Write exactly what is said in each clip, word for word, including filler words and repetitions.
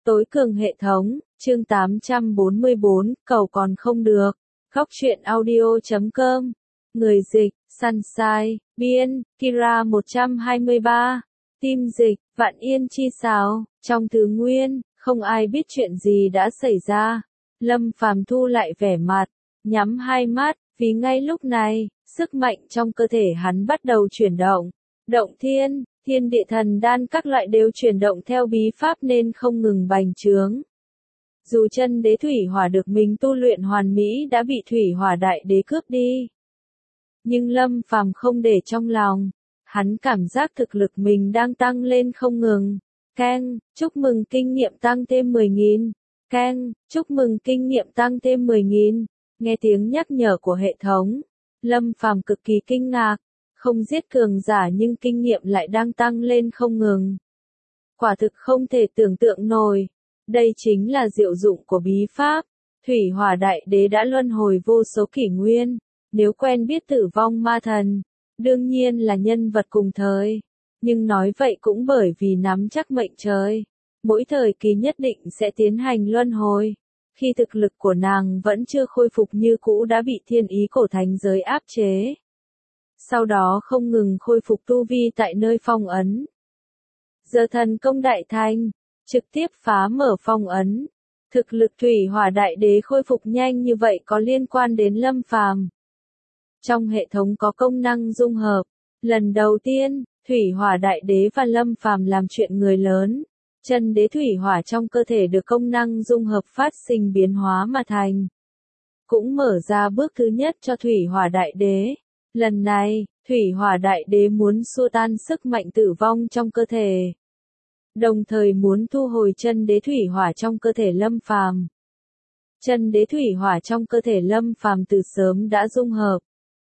Tối cường hệ thống, chương tám trăm bốn mươi bốn, cầu còn không được. Góc truyện audio chấm com. Người dịch, Sunshine, biên, Kira một trăm hai mươi ba. Tim dịch, Vạn Yên chi sáo. Trong thứ nguyên, không ai biết chuyện gì đã xảy ra. Lâm Phàm thu lại vẻ mặt, nhắm hai mắt, vì ngay lúc này, sức mạnh trong cơ thể hắn bắt đầu chuyển động. Động thiên, thiên địa thần đan các loại đều chuyển động theo bí pháp nên không ngừng bành trướng. Dù chân đế thủy hỏa được mình tu luyện hoàn mỹ đã bị thủy hỏa đại đế cướp đi. Nhưng Lâm Phàm không để trong lòng, hắn cảm giác thực lực mình đang tăng lên không ngừng. Keng, chúc mừng kinh nghiệm tăng thêm mười nghìn. Keng, chúc mừng kinh nghiệm tăng thêm mười nghìn. Nghe tiếng nhắc nhở của hệ thống, Lâm Phàm cực kỳ kinh ngạc. Không giết cường giả nhưng kinh nghiệm lại đang tăng lên không ngừng. Quả thực không thể tưởng tượng nổi. Đây chính là diệu dụng của bí pháp. Thủy hỏa đại đế đã luân hồi vô số kỷ nguyên. Nếu quen biết tử vong ma thần, đương nhiên là nhân vật cùng thời. Nhưng nói vậy cũng bởi vì nắm chắc mệnh trời. Mỗi thời kỳ nhất định sẽ tiến hành luân hồi. Khi thực lực của nàng vẫn chưa khôi phục như cũ đã bị thiên ý cổ thánh giới áp chế. Sau đó không ngừng khôi phục tu vi tại nơi phong ấn. Giờ thần công đại thành, trực tiếp phá mở phong ấn. Thực lực thủy hỏa đại đế khôi phục nhanh như vậy có liên quan đến Lâm Phàm. Trong hệ thống có công năng dung hợp. Lần đầu tiên, thủy hỏa đại đế và Lâm Phàm làm chuyện người lớn. Chân đế thủy hỏa trong cơ thể được công năng dung hợp phát sinh biến hóa mà thành. Cũng mở ra bước thứ nhất cho thủy hỏa đại đế. Lần này, thủy hỏa đại đế muốn xua tan sức mạnh tử vong trong cơ thể. Đồng thời muốn thu hồi chân đế thủy hỏa trong cơ thể Lâm Phàm. Chân đế thủy hỏa trong cơ thể Lâm Phàm từ sớm đã dung hợp.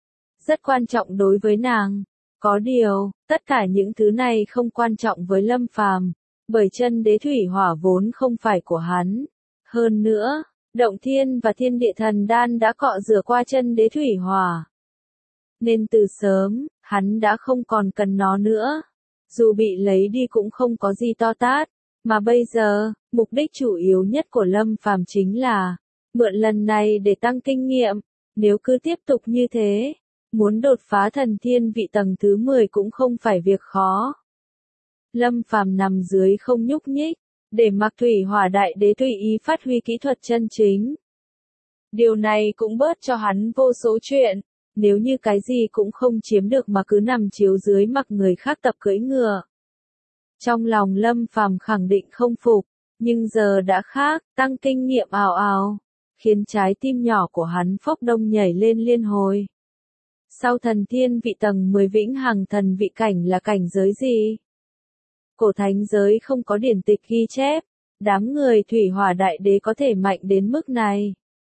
Rất quan trọng đối với nàng. Có điều, tất cả những thứ này không quan trọng với Lâm Phàm, bởi chân đế thủy hỏa vốn không phải của hắn. Hơn nữa, động thiên và thiên địa thần đan đã cọ rửa qua chân đế thủy hỏa. Nên từ sớm, hắn đã không còn cần nó nữa. Dù bị lấy đi cũng không có gì to tát. Mà bây giờ, mục đích chủ yếu nhất của Lâm Phàm chính là mượn lần này để tăng kinh nghiệm. Nếu cứ tiếp tục như thế, muốn đột phá thần thiên vị tầng thứ mười cũng không phải việc khó. Lâm Phàm nằm dưới không nhúc nhích, để mặc thủy hỏa đại đế tùy ý phát huy kỹ thuật chân chính. Điều này cũng bớt cho hắn vô số chuyện. Nếu như cái gì cũng không chiếm được mà cứ nằm chiếu dưới mặc người khác tập cưỡi ngựa. Trong lòng Lâm Phàm khẳng định không phục, nhưng giờ đã khác, tăng kinh nghiệm ào ào, khiến trái tim nhỏ của hắn phốc đông nhảy lên liên hồi. Sau thần thiên vị tầng mười vĩnh hằng thần vị cảnh là cảnh giới gì? Cổ thánh giới không có điển tịch ghi chép, đám người thủy hỏa đại đế có thể mạnh đến mức này.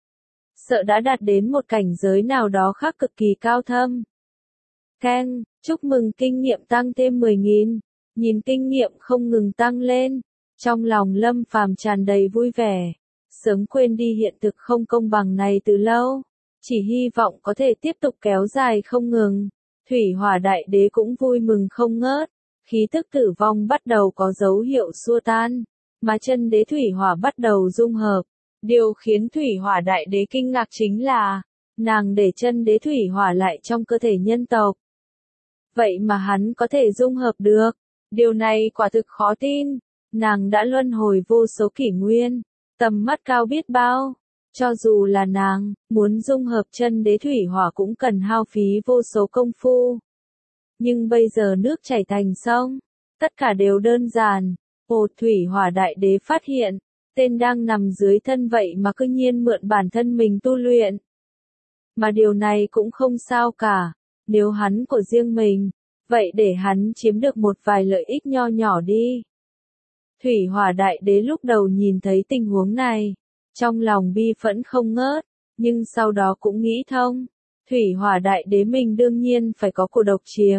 Sợ đã đạt đến một cảnh giới nào đó khác cực kỳ cao thâm. Keng, chúc mừng kinh nghiệm tăng thêm mười nghìn. Nhìn kinh nghiệm không ngừng tăng lên, trong lòng Lâm Phàm tràn đầy vui vẻ. Sớm quên đi hiện thực không công bằng này từ lâu. Chỉ hy vọng có thể tiếp tục kéo dài không ngừng. Thủy hỏa đại đế cũng vui mừng không ngớt. Khí tức tử vong bắt đầu có dấu hiệu xua tan. Mà chân đế thủy hỏa bắt đầu dung hợp. Điều khiến thủy hỏa đại đế kinh ngạc chính là, nàng để chân đế thủy hỏa lại trong cơ thể nhân tộc. Vậy mà hắn có thể dung hợp được. Điều này quả thực khó tin. Nàng đã luân hồi vô số kỷ nguyên. Tầm mắt cao biết bao. Cho dù là nàng, muốn dung hợp chân đế thủy hỏa cũng cần hao phí vô số công phu. Nhưng bây giờ nước chảy thành sông. Tất cả đều đơn giản. Ồ, thủy hỏa đại đế phát hiện. Tên đang nằm dưới thân vậy mà cứ nhiên mượn bản thân mình tu luyện. Mà điều này cũng không sao cả. Nếu hắn của riêng mình, vậy để hắn chiếm được một vài lợi ích nho nhỏ đi. Thủy hỏa đại đế lúc đầu nhìn thấy tình huống này, trong lòng bi phẫn không ngớt, nhưng sau đó cũng nghĩ thông. Thủy hỏa đại đế mình đương nhiên phải có của độc chiếm.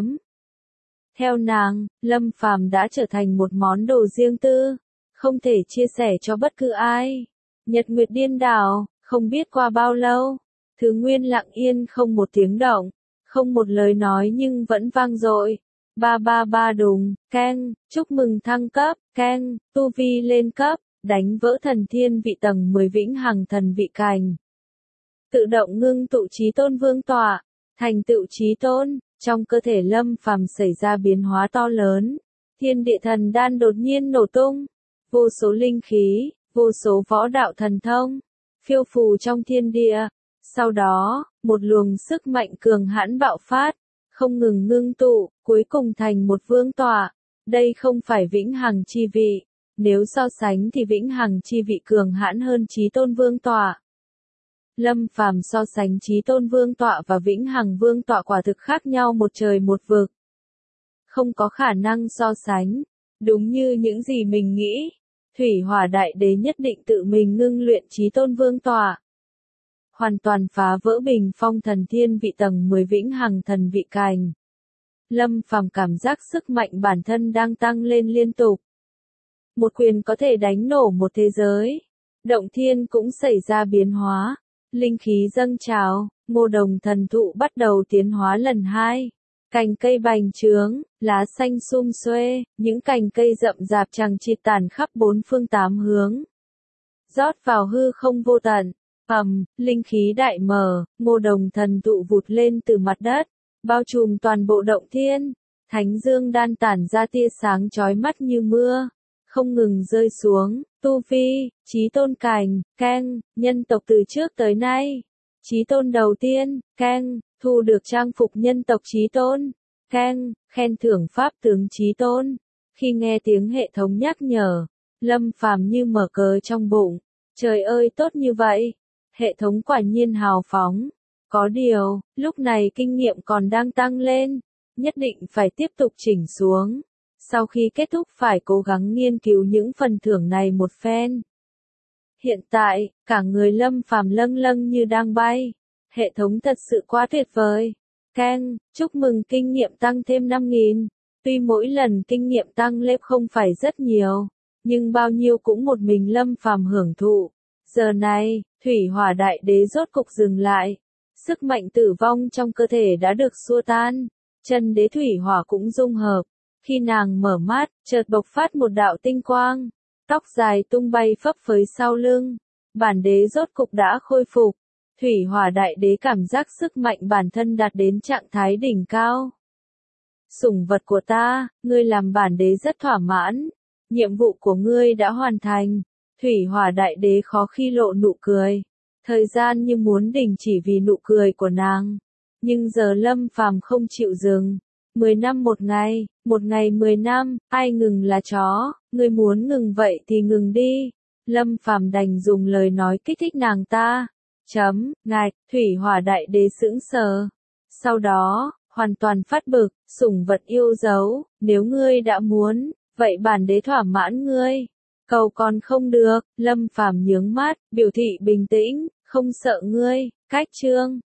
Theo nàng, Lâm Phàm đã trở thành một món đồ riêng tư. Không thể chia sẻ cho bất cứ ai. Nhật nguyệt điên đảo, không biết qua bao lâu. Thứ nguyên lặng yên không một tiếng động. Không một lời nói nhưng vẫn vang dội. Ba ba ba đùng, keng, chúc mừng thăng cấp, keng, tu vi lên cấp. đánh vỡ thần thiên vị tầng mười vĩnh hằng thần vị cành. Tự động ngưng tụ chí tôn vương tọa, thành tựu chí tôn, trong cơ thể Lâm Phàm xảy ra biến hóa to lớn. Thiên địa thần đan đột nhiên nổ tung, vô số linh khí, vô số võ đạo thần thông, phiêu phù trong thiên địa. Sau đó, một luồng sức mạnh cường hãn bạo phát, không ngừng ngưng tụ, cuối cùng thành một vương tọa. Đây không phải vĩnh hằng chi vị, nếu so sánh thì vĩnh hằng chi vị cường hãn hơn chí tôn vương tọa. Lâm Phàm so sánh chí tôn vương tọa và vĩnh hằng vương tọa quả thực khác nhau một trời một vực. Không có khả năng so sánh, đúng như những gì mình nghĩ, Thủy Hỏa Đại Đế nhất định tự mình ngưng luyện chí tôn vương tọa. Hoàn toàn phá vỡ bình phong thần thiên vị tầng mười vĩnh hằng thần vị cành. Lâm Phàm cảm giác sức mạnh bản thân đang tăng lên liên tục. Một quyền có thể đánh nổ một thế giới. Động thiên cũng xảy ra biến hóa. Linh khí dâng trào, ngô đồng thần thụ bắt đầu tiến hóa lần hai. Cành cây bành trướng, lá xanh sum xuê, những cành cây rậm rạp chằng chịt tàn khắp bốn phương tám hướng. Rót vào hư không vô tận, ầm, linh khí đại mở, ngô đồng thần thụ vụt lên từ mặt đất, bao trùm toàn bộ động thiên. Thánh dương đan tản ra tia sáng chói mắt như mưa, không ngừng rơi xuống. Tu vi, chí tôn cành, keng, nhân tộc từ trước tới nay. Chí tôn đầu tiên, keng, thu được trang phục nhân tộc chí tôn, keng, khen thưởng pháp tướng chí tôn. Khi nghe tiếng hệ thống nhắc nhở, Lâm Phàm như mở cờ trong bụng. Trời ơi tốt như vậy, hệ thống quả nhiên hào phóng. Có điều, lúc này kinh nghiệm còn đang tăng lên, nhất định phải tiếp tục chỉnh xuống. Sau khi kết thúc phải cố gắng nghiên cứu những phần thưởng này một phen. Hiện tại, cả người Lâm Phàm lâng lâng như đang bay. Hệ thống thật sự quá tuyệt vời. Keng, chúc mừng kinh nghiệm tăng thêm năm nghìn. Tuy mỗi lần kinh nghiệm tăng lên không phải rất nhiều, nhưng bao nhiêu cũng một mình Lâm Phàm hưởng thụ. Giờ này, Thủy Hỏa Đại Đế rốt cục dừng lại. Sức mạnh tử vong trong cơ thể đã được xua tan. Chân đế Thủy Hỏa cũng dung hợp. Khi nàng mở mắt, chợt bộc phát một đạo tinh quang. Tóc dài tung bay phấp phới sau lưng. Bản đế rốt cục đã khôi phục. Thủy Hỏa Đại Đế cảm giác sức mạnh bản thân đạt đến trạng thái đỉnh cao. Sủng vật của ta, ngươi làm bản đế rất thỏa mãn. Nhiệm vụ của ngươi đã hoàn thành. Thủy Hỏa Đại Đế khó khi lộ nụ cười. Thời gian như muốn đình chỉ vì nụ cười của nàng. Nhưng giờ Lâm Phàm không chịu dừng. Mười năm một ngày, một ngày mười năm, ai ngừng là chó, ngươi muốn ngừng vậy thì ngừng đi. Lâm Phàm đành dùng lời nói kích thích nàng ta. Chấm, ngạch, Thủy Hỏa Đại Đế sững sờ. Sau đó, hoàn toàn phát bực, sủng vật yêu dấu, nếu ngươi đã muốn, vậy bản đế thỏa mãn ngươi. Cầu còn không được, Lâm Phàm nhướng mắt, biểu thị bình tĩnh, không sợ ngươi. Cách chương